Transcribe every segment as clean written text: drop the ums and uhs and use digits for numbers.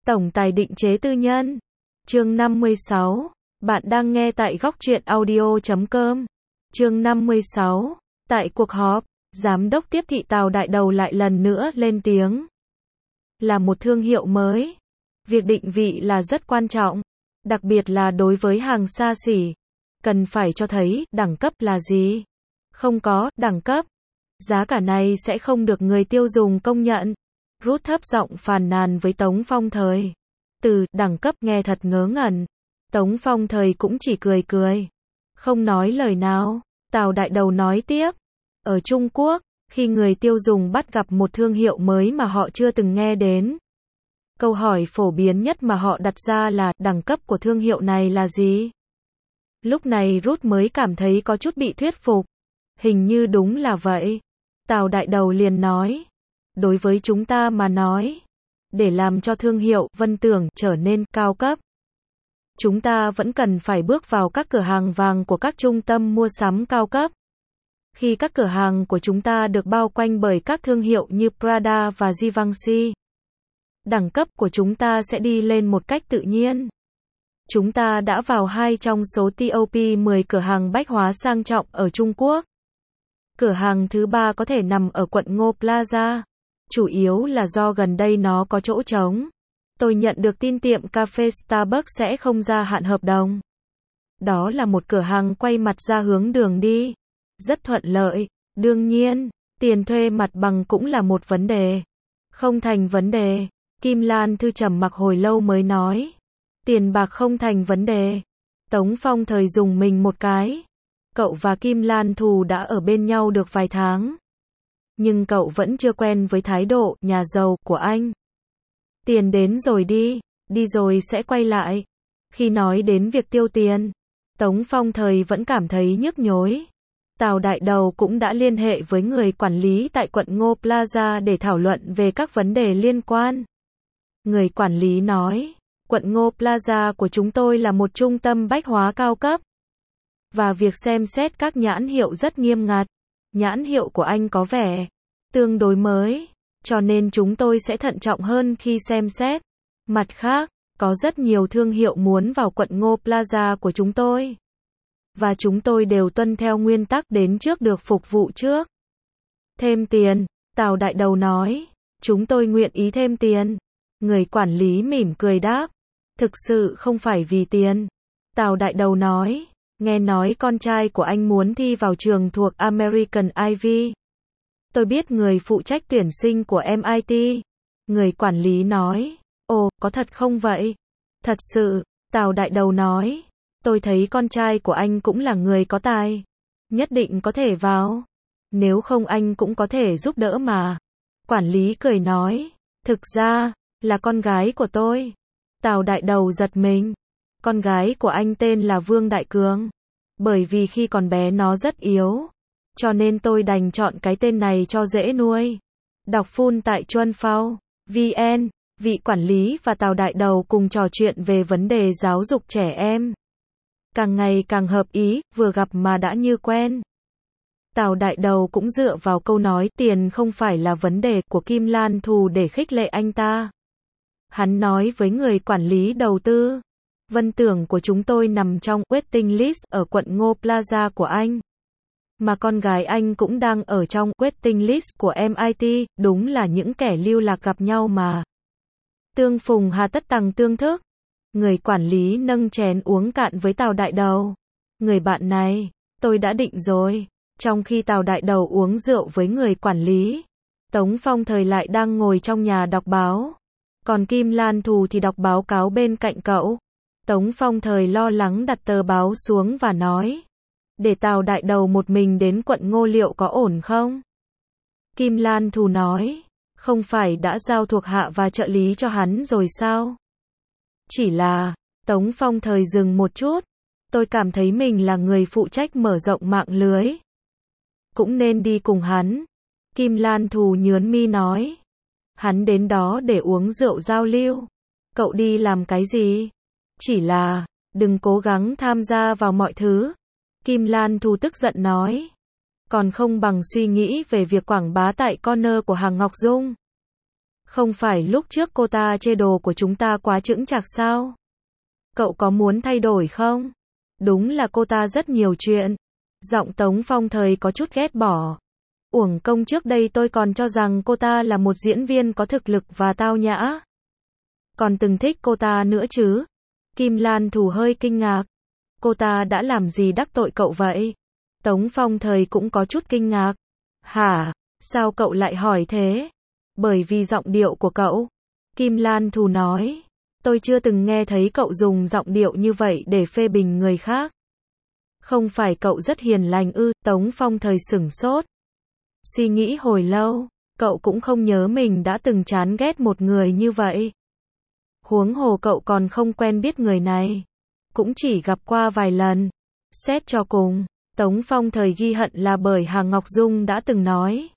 Tổng tài định chế tư nhân. Chương 56. Bạn đang nghe tại góc truyện audio.com. Chương 56. Tại cuộc họp, Giám đốc tiếp thị Tào Đại Đầu lại lần nữa lên tiếng. Là một thương hiệu mới, việc định vị là rất quan trọng, đặc biệt là đối với hàng xa xỉ. Cần phải cho thấy đẳng cấp là gì. Không có đẳng cấp, giá cả này sẽ không được người tiêu dùng công nhận. Rút thấp giọng phàn nàn với Tống Phong Thời. Từ đẳng cấp nghe thật ngớ ngẩn. Tống Phong Thời cũng chỉ cười cười, không nói lời nào. Tào Đại Đầu nói tiếp. Ở Trung Quốc, khi người tiêu dùng bắt gặp một thương hiệu mới mà họ chưa từng nghe đến, câu hỏi phổ biến nhất mà họ đặt ra là đẳng cấp của thương hiệu này là gì? Lúc này Rút mới cảm thấy có chút bị thuyết phục. Hình như đúng là vậy. Tào Đại Đầu liền nói. Đối với chúng ta mà nói, để làm cho thương hiệu Vân Tưởng trở nên cao cấp, chúng ta vẫn cần phải bước vào các cửa hàng vàng của các trung tâm mua sắm cao cấp. Khi các cửa hàng của chúng ta được bao quanh bởi các thương hiệu như Prada và Givenchy, đẳng cấp của chúng ta sẽ đi lên một cách tự nhiên. Chúng ta đã vào 2 trong số top 10 cửa hàng bách hóa sang trọng ở Trung Quốc. Cửa hàng thứ 3 có thể nằm ở quận Ngô Plaza. Chủ yếu là do gần đây nó có chỗ trống. Tôi nhận được tin tiệm cà phê Starbucks sẽ không gia hạn hợp đồng. Đó là một cửa hàng quay mặt ra hướng đường đi. Rất thuận lợi. Đương nhiên, tiền thuê mặt bằng cũng là một vấn đề. Không thành vấn đề. Kim Lan Thư trầm mặc hồi lâu mới nói. Tiền bạc không thành vấn đề. Tống Phong Thời dùng mình một cái. Cậu và Kim Lan Thù đã ở bên nhau được vài tháng. Nhưng cậu vẫn chưa quen với thái độ nhà giàu của anh. Tiền đến rồi đi rồi sẽ quay lại. Khi nói đến việc tiêu tiền, Tống Phong Thời vẫn cảm thấy nhức nhối. Tào Đại Đầu cũng đã liên hệ với người quản lý tại quận Ngô Plaza để thảo luận về các vấn đề liên quan. Người quản lý nói, quận Ngô Plaza của chúng tôi là một trung tâm bách hóa cao cấp. Và việc xem xét các nhãn hiệu rất nghiêm ngặt. Nhãn hiệu của anh có vẻ tương đối mới, cho nên chúng tôi sẽ thận trọng hơn khi xem xét. Mặt khác, có rất nhiều thương hiệu muốn vào quận Ngô Plaza của chúng tôi. Và chúng tôi đều tuân theo nguyên tắc đến trước được phục vụ trước. Thêm tiền, Tào Đại Đầu nói. Chúng tôi nguyện ý thêm tiền. Người quản lý mỉm cười đáp. Thực sự không phải vì tiền. Tào Đại Đầu nói. Nghe nói con trai của anh muốn thi vào trường thuộc American Ivy. Tôi biết người phụ trách tuyển sinh của MIT. Người quản lý nói. Ồ, có thật không vậy? Thật sự, Tào Đại Đầu nói. Tôi thấy con trai của anh cũng là người có tài. Nhất định có thể vào. Nếu không anh cũng có thể giúp đỡ mà. Quản lý cười nói. Thực ra, là con gái của tôi. Tào Đại Đầu giật mình. Con gái của anh tên là Vương Đại Cường. Bởi vì khi còn bé nó rất yếu, cho nên tôi đành chọn cái tên này cho dễ nuôi. Đọc full tại Chuanphao.vn. Vị quản lý và Tào Đại Đầu cùng trò chuyện về vấn đề giáo dục trẻ em. Càng ngày càng hợp ý, vừa gặp mà đã như quen. Tào Đại Đầu cũng dựa vào câu nói tiền không phải là vấn đề của Kim Lan Thù để khích lệ anh ta. Hắn nói với người quản lý đầu tư. Vân Tưởng của chúng tôi nằm trong waiting list ở quận Ngô Plaza của anh. Mà con gái anh cũng đang ở trong waiting list của MIT, đúng là những kẻ lưu lạc gặp nhau mà. Tương phùng hà tất tằng tương thức. Người quản lý nâng chén uống cạn với Tào Đại Đầu. Người bạn này, tôi đã định rồi. Trong khi Tào Đại Đầu uống rượu với người quản lý, Tống Phong Thời lại đang ngồi trong nhà đọc báo. Còn Kim Lan Thù thì đọc báo cáo bên cạnh cậu. Tống Phong Thời lo lắng đặt tờ báo xuống và nói. Để Tào Đại Đầu một mình đến quận Ngô liệu có ổn không? Kim Lan Thù nói. Không phải đã giao thuộc hạ và trợ lý cho hắn rồi sao? Chỉ là, Tống Phong Thời dừng một chút. Tôi cảm thấy mình là người phụ trách mở rộng mạng lưới. Cũng nên đi cùng hắn. Kim Lan Thù nhướng mi nói. Hắn đến đó để uống rượu giao lưu. Cậu đi làm cái gì? Chỉ là, đừng cố gắng tham gia vào mọi thứ. Kim Lan Thù tức giận nói. Còn không bằng suy nghĩ về việc quảng bá tại corner của hàng Ngọc Dung. Không phải lúc trước cô ta chê đồ của chúng ta quá chững chạc sao? Cậu có muốn thay đổi không? Đúng là cô ta rất nhiều chuyện. Giọng Tống Phong Thời có chút ghét bỏ. Uổng công trước đây tôi còn cho rằng cô ta là một diễn viên có thực lực và tao nhã. Còn từng thích cô ta nữa chứ. Kim Lan Thù hơi kinh ngạc. Cô ta đã làm gì đắc tội cậu vậy? Tống Phong Thời cũng có chút kinh ngạc. Hả? Sao cậu lại hỏi thế? Bởi vì giọng điệu của cậu. Kim Lan Thù nói. Tôi chưa từng nghe thấy cậu dùng giọng điệu như vậy để phê bình người khác. Không phải cậu rất hiền lành ư? Tống Phong Thời sửng sốt. Suy nghĩ hồi lâu, cậu cũng không nhớ mình đã từng chán ghét một người như vậy. Huống hồ cậu còn không quen biết người này. Cũng chỉ gặp qua vài lần. Xét cho cùng, Tống Phong Thời ghi hận là bởi Hà Ngọc Dung đã từng nói.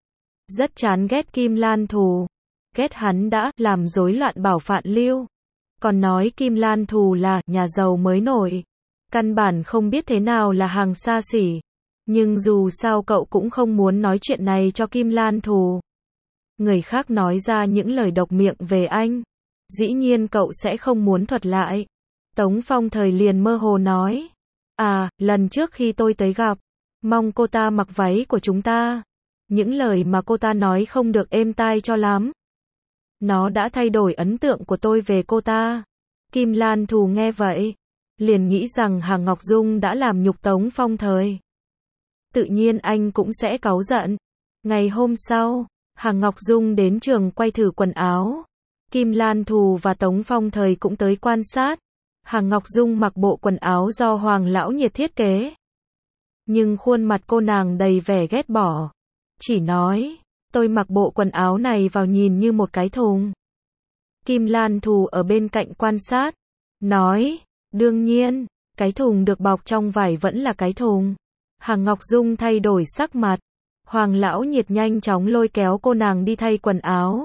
Rất chán ghét Kim Lan Thù. Ghét hắn đã làm rối loạn Bảo Phạn Lưu. Còn nói Kim Lan Thù là nhà giàu mới nổi. Căn bản không biết thế nào là hàng xa xỉ. Nhưng dù sao cậu cũng không muốn nói chuyện này cho Kim Lan Thù. Người khác nói ra những lời độc miệng về anh. Dĩ nhiên cậu sẽ không muốn thuật lại. Tống Phong Thời liền mơ hồ nói. À, lần trước khi tôi tới gặp, mong cô ta mặc váy của chúng ta. Những lời mà cô ta nói không được êm tai cho lắm. Nó đã thay đổi ấn tượng của tôi về cô ta. Kim Lan Thù nghe vậy, liền nghĩ rằng Hà Ngọc Dung đã làm nhục Tống Phong Thời. Tự nhiên anh cũng sẽ cáu giận. Ngày hôm sau, Hà Ngọc Dung đến trường quay thử quần áo. Kim Lan Thù và Tống Phong Thời cũng tới quan sát. Hà Ngọc Dung mặc bộ quần áo do Hoàng Lão Nhiệt thiết kế. Nhưng khuôn mặt cô nàng đầy vẻ ghét bỏ. Chỉ nói, tôi mặc bộ quần áo này vào nhìn như một cái thùng. Kim Lan Thù ở bên cạnh quan sát. Nói, đương nhiên, cái thùng được bọc trong vải vẫn là cái thùng. Hà Ngọc Dung thay đổi sắc mặt. Hoàng Lão Nhiệt nhanh chóng lôi kéo cô nàng đi thay quần áo.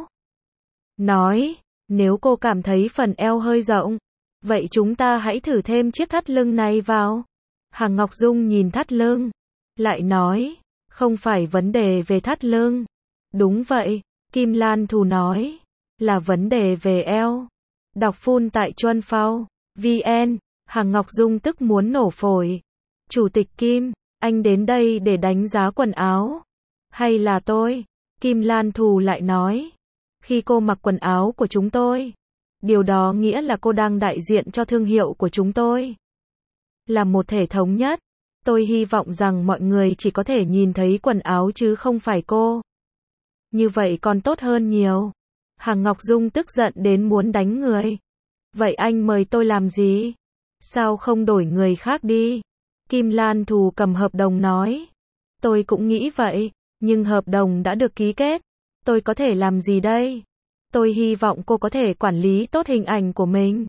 Nói, nếu cô cảm thấy phần eo hơi rộng, vậy chúng ta hãy thử thêm chiếc thắt lưng này vào. Hà Ngọc Dung nhìn thắt lưng, lại nói, không phải vấn đề về thắt lưng. Đúng vậy, Kim Lan Thù nói, là vấn đề về eo. Đọc full tại Chuân Phao, VN, Hà Ngọc Dung tức muốn nổ phổi. Chủ tịch Kim, anh đến đây để đánh giá quần áo. Hay là tôi? Kim Lan Thù lại nói, khi cô mặc quần áo của chúng tôi, điều đó nghĩa là cô đang đại diện cho thương hiệu của chúng tôi. Là một thể thống nhất, tôi hy vọng rằng mọi người chỉ có thể nhìn thấy quần áo chứ không phải cô. Như vậy còn tốt hơn nhiều. Hà Ngọc Dung tức giận đến muốn đánh người. Vậy anh mời tôi làm gì? Sao không đổi người khác đi? Kim Lan Thù cầm hợp đồng nói. Tôi cũng nghĩ vậy, nhưng hợp đồng đã được ký kết. Tôi có thể làm gì đây? Tôi hy vọng cô có thể quản lý tốt hình ảnh của mình.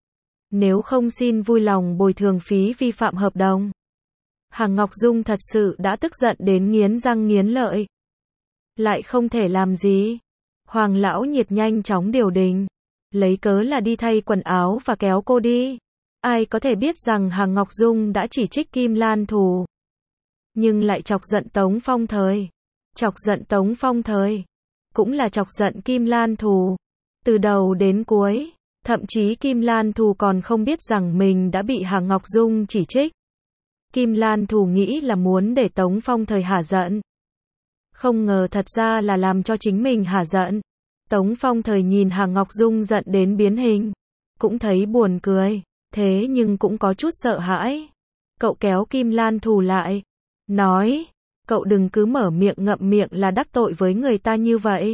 Nếu không xin vui lòng bồi thường phí vi phạm hợp đồng. Hà Ngọc Dung thật sự đã tức giận đến nghiến răng nghiến lợi. Lại không thể làm gì. Hoàng Lão Nhiệt nhanh chóng điều đình. Lấy cớ là đi thay quần áo và kéo cô đi. Ai có thể biết rằng Hà Ngọc Dung đã chỉ trích Kim Lan Thù. Nhưng lại chọc giận Tống Phong Thời. Chọc giận Tống Phong Thời. Cũng là chọc giận Kim Lan Thù. Từ đầu đến cuối, thậm chí Kim Lan Thù còn không biết rằng mình đã bị Hà Ngọc Dung chỉ trích. Kim Lan Thù nghĩ là muốn để Tống Phong Thời hả giận. Không ngờ thật ra là làm cho chính mình hả giận. Tống Phong Thời nhìn Hà Ngọc Dung giận đến biến hình. Cũng thấy buồn cười, thế nhưng cũng có chút sợ hãi. Cậu kéo Kim Lan Thù lại. Nói, cậu đừng cứ mở miệng ngậm miệng là đắc tội với người ta như vậy.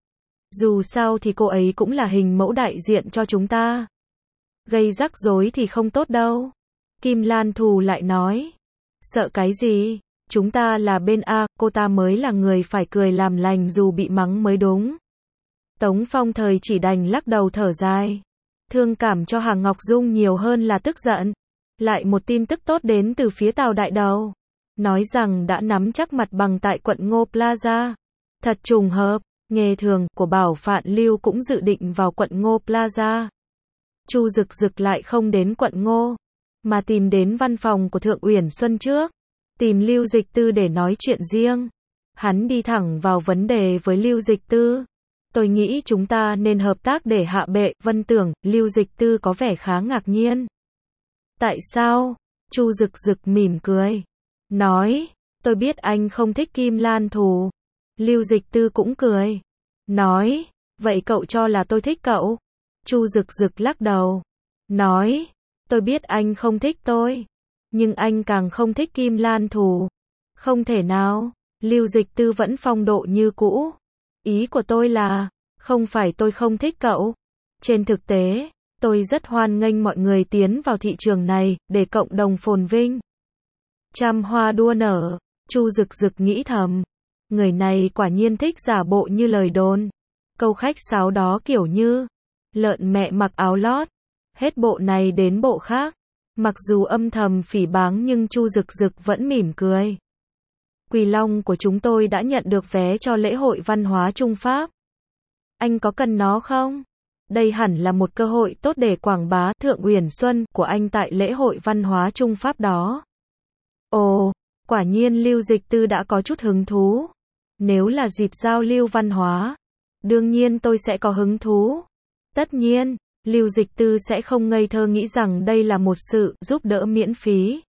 Dù sao thì cô ấy cũng là hình mẫu đại diện cho chúng ta. Gây rắc rối thì không tốt đâu. Kim Lan Thù lại nói. Sợ cái gì? Chúng ta là bên A, cô ta mới là người phải cười làm lành dù bị mắng mới đúng. Tống Phong Thời chỉ đành lắc đầu thở dài. Thương cảm cho Hà Ngọc Dung nhiều hơn là tức giận. Lại một tin tức tốt đến từ phía Tào Đại Đầu. Nói rằng đã nắm chắc mặt bằng tại quận Ngô Plaza. Thật trùng hợp, nghề thường của Bảo Phạn Lưu cũng dự định vào quận Ngô Plaza. Chu Dực Dực lại không đến quận Ngô, mà tìm đến văn phòng của Thượng Uyển Xuân trước. Tìm Lưu Dịch Tư để nói chuyện riêng. Hắn đi thẳng vào vấn đề với Lưu Dịch Tư. Tôi nghĩ chúng ta nên hợp tác để hạ bệ, Vân Tưởng, Lưu Dịch Tư có vẻ khá ngạc nhiên. Tại sao? Chu Dực Dực mỉm cười. Nói, tôi biết anh không thích Kim Lan Thù. Lưu Dịch Tư cũng cười. Nói, vậy cậu cho là tôi thích cậu? Chu Dực Dực lắc đầu. Nói, tôi biết anh không thích tôi. Nhưng anh càng không thích Kim Lan Thù. Không thể nào. Lưu Dịch Tư vẫn phong độ như cũ. Ý của tôi là, không phải tôi không thích cậu. Trên thực tế, tôi rất hoan nghênh mọi người tiến vào thị trường này, để cộng đồng phồn vinh. Trăm hoa đua nở, Chu Dực Dực nghĩ thầm. Người này quả nhiên thích giả bộ như lời đồn. Câu khách sáo đó kiểu như, lợn mẹ mặc áo lót, hết bộ này đến bộ khác. Mặc dù âm thầm phỉ báng nhưng Chu Dực Dực vẫn mỉm cười. Quỳ Long của chúng tôi đã nhận được vé cho lễ hội văn hóa Trung Pháp. Anh có cần nó không? Đây hẳn là một cơ hội tốt để quảng bá Thượng Uyển Xuân của anh tại lễ hội văn hóa Trung Pháp đó. Ồ, quả nhiên Lưu Dịch Tư đã có chút hứng thú. Nếu là dịp giao lưu văn hóa, đương nhiên tôi sẽ có hứng thú. Tất nhiên, Lưu Dịch Tư sẽ không ngây thơ nghĩ rằng đây là một sự giúp đỡ miễn phí.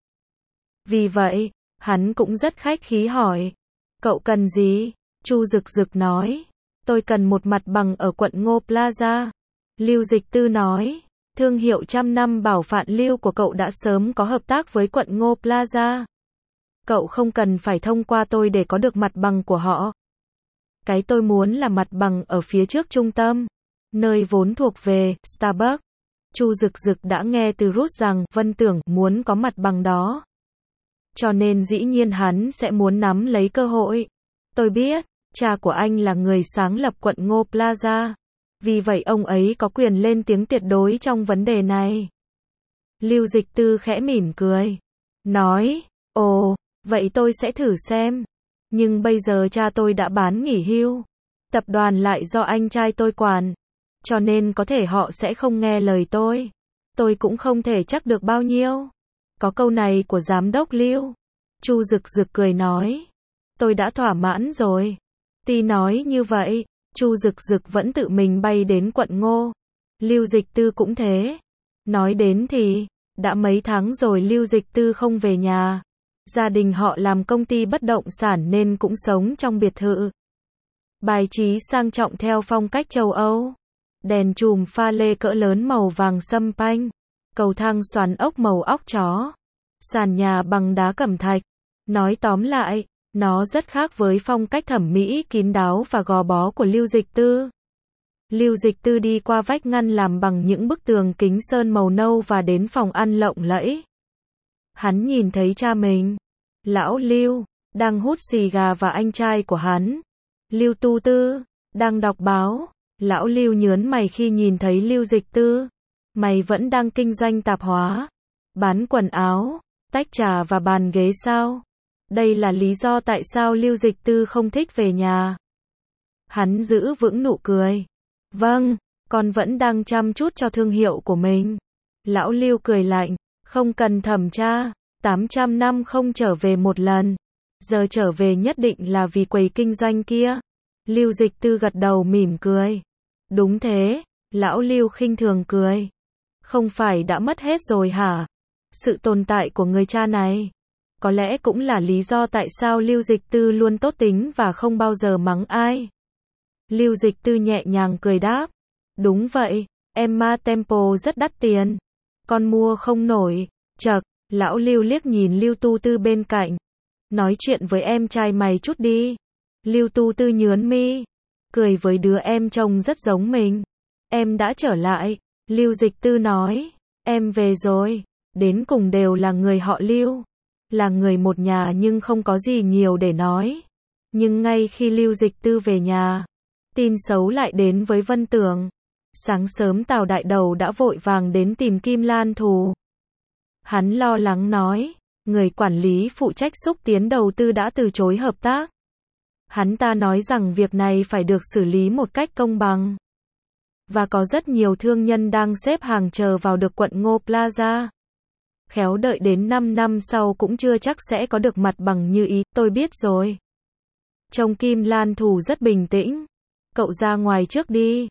Vì vậy, hắn cũng rất khách khí hỏi. Cậu cần gì? Chu Dực Dực nói. Tôi cần một mặt bằng ở quận Ngô Plaza. Lưu Dịch Tư nói. Thương hiệu trăm năm bảo Phạn Lưu của cậu đã sớm có hợp tác với quận Ngô Plaza. Cậu không cần phải thông qua tôi để có được mặt bằng của họ. Cái tôi muốn là mặt bằng ở phía trước trung tâm, nơi vốn thuộc về Starbucks. Chu Dực Dực đã nghe từ Ruth rằng Vân Tưởng muốn có mặt bằng đó. Cho nên dĩ nhiên hắn sẽ muốn nắm lấy cơ hội. Tôi biết, cha của anh là người sáng lập quận Ngô Plaza. Vì vậy ông ấy có quyền lên tiếng tuyệt đối trong vấn đề này. Lưu Dịch Tư khẽ mỉm cười. Nói, ồ, vậy tôi sẽ thử xem. Nhưng bây giờ cha tôi đã bán nghỉ hưu. Tập đoàn lại do anh trai tôi quản. Cho nên có thể họ sẽ không nghe lời tôi. Tôi cũng không thể chắc được bao nhiêu. Có câu này của giám đốc Lưu. Chu Dực Dực cười nói. Tôi đã thỏa mãn rồi. Tuy nói như vậy, Chu Dực Dực vẫn tự mình bay đến quận Ngô. Lưu Dịch Tư cũng thế. Nói đến thì, đã mấy tháng rồi Lưu Dịch Tư không về nhà. Gia đình họ làm công ty bất động sản nên cũng sống trong biệt thự. Bài trí sang trọng theo phong cách châu Âu. Đèn chùm pha lê cỡ lớn màu vàng sâm panh. Cầu thang xoắn ốc màu óc chó. Sàn nhà bằng đá cẩm thạch. Nói tóm lại, nó rất khác với phong cách thẩm mỹ kín đáo và gò bó của Lưu Dịch Tư. Lưu Dịch Tư đi qua vách ngăn làm bằng những bức tường kính sơn màu nâu và đến phòng ăn lộng lẫy. Hắn nhìn thấy cha mình, lão Lưu, đang hút xì gà và anh trai của hắn, Lưu Tu Tư, đang đọc báo. Lão Lưu nhớn mày khi nhìn thấy Lưu Dịch Tư. Mày vẫn đang kinh doanh tạp hóa, bán quần áo, tách trà và bàn ghế sao? Đây là lý do tại sao Lưu Dịch Tư không thích về nhà. Hắn giữ vững nụ cười. Vâng, con vẫn đang chăm chút cho thương hiệu của mình. Lão Lưu cười lạnh, không cần thẩm tra, 800 năm không trở về một lần. Giờ trở về nhất định là vì quầy kinh doanh kia. Lưu Dịch Tư gật đầu mỉm cười. Đúng thế, lão Lưu khinh thường cười. Không phải đã mất hết rồi hả? Sự tồn tại của người cha này có lẽ cũng là lý do tại sao Lưu Dịch Tư luôn tốt tính và không bao giờ mắng ai. Lưu Dịch Tư nhẹ nhàng cười đáp. Đúng vậy, Emma Temple rất đắt tiền. Con mua không nổi. Chậc, lão Lưu liếc nhìn Lưu Tu Tư bên cạnh. Nói chuyện với em trai mày chút đi. Lưu Tu Tư nhướng mi, cười với đứa em trông rất giống mình. Em đã trở lại. Lưu Dịch Tư nói. Em về rồi. Đến cùng đều là người họ Lưu. Là người một nhà nhưng không có gì nhiều để nói. Nhưng ngay khi Lưu Dịch Tư về nhà, tin xấu lại đến với Vân Tưởng. Sáng sớm Tào Đại Đầu đã vội vàng đến tìm Kim Lan Thù. Hắn lo lắng nói, người quản lý phụ trách xúc tiến đầu tư đã từ chối hợp tác. Hắn ta nói rằng việc này phải được xử lý một cách công bằng. Và có rất nhiều thương nhân đang xếp hàng chờ vào được quận Ngô Plaza. Khéo đợi đến 5 năm sau cũng chưa chắc sẽ có được mặt bằng như ý, tôi biết rồi. Trông Kim Lan Thù rất bình tĩnh. cậu ra ngoài trước đi.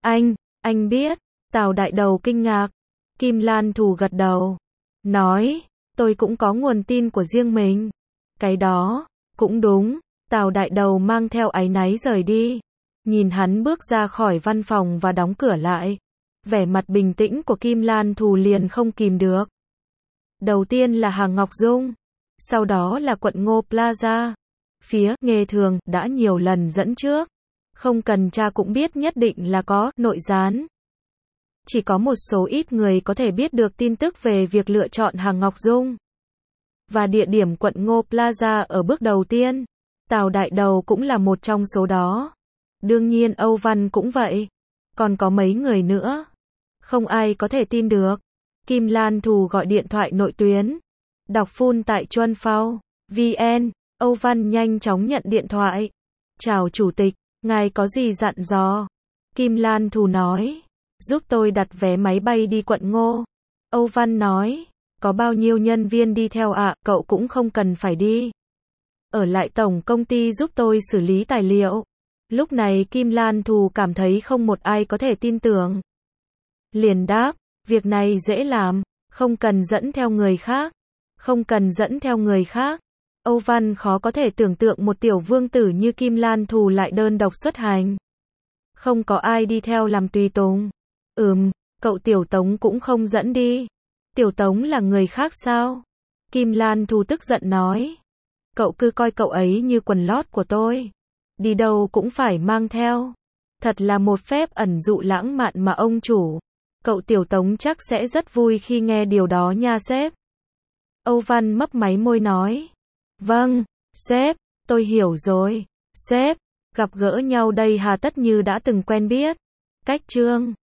Anh biết. Tào Đại Đầu kinh ngạc. Kim Lan Thù gật đầu. Nói, tôi cũng có nguồn tin của riêng mình. Cái đó, cũng đúng. Tào Đại Đầu mang theo áy náy rời đi. Nhìn hắn bước ra khỏi văn phòng và đóng cửa lại. Vẻ mặt bình tĩnh của Kim Lan Thù liền không kìm được. Đầu tiên là hàng Ngọc Dung. Sau đó là quận Ngô Plaza. Phía Nghề Thường đã nhiều lần dẫn trước. Không cần tra cũng biết nhất định là có nội gián. Chỉ có một số ít người có thể biết được tin tức về việc lựa chọn hàng Ngọc Dung. Và địa điểm quận Ngô Plaza ở bước đầu tiên. Tào Đại Đầu cũng là một trong số đó. Đương nhiên Âu Văn cũng vậy. Còn có mấy người nữa. Không ai có thể tin được. Kim Lan Thù gọi điện thoại nội tuyến. Đọc full tại Chuân Phao, VN. Âu Văn nhanh chóng nhận điện thoại. Chào Chủ tịch, ngài có gì dặn dò? Kim Lan Thù nói. Giúp tôi đặt vé máy bay đi quận Ngô. Âu Văn nói. Có bao nhiêu nhân viên đi theo ạ? Cậu cũng không cần phải đi. Ở lại tổng công ty giúp tôi xử lý tài liệu. Lúc này Kim Lan Thù cảm thấy không một ai có thể tin tưởng. Liền đáp, việc này dễ làm, không cần dẫn theo người khác. Không cần dẫn theo người khác. Âu Văn khó có thể tưởng tượng một tiểu vương tử như Kim Lan Thù lại đơn độc xuất hành. Không có ai đi theo làm tùy tùng. Cậu Tiểu Tống cũng không dẫn đi. Tiểu Tống là người khác sao? Kim Lan Thù tức giận nói. Cậu cứ coi cậu ấy như quần lót của tôi. Đi đâu cũng phải mang theo. Thật là một phép ẩn dụ lãng mạn mà ông chủ. Cậu Tiểu Tống chắc sẽ rất vui khi nghe điều đó nha sếp. Âu Văn mấp máy môi nói. Vâng, sếp, tôi hiểu rồi. Sếp, gặp gỡ nhau đây hà tất như đã từng quen biết. Cách trương.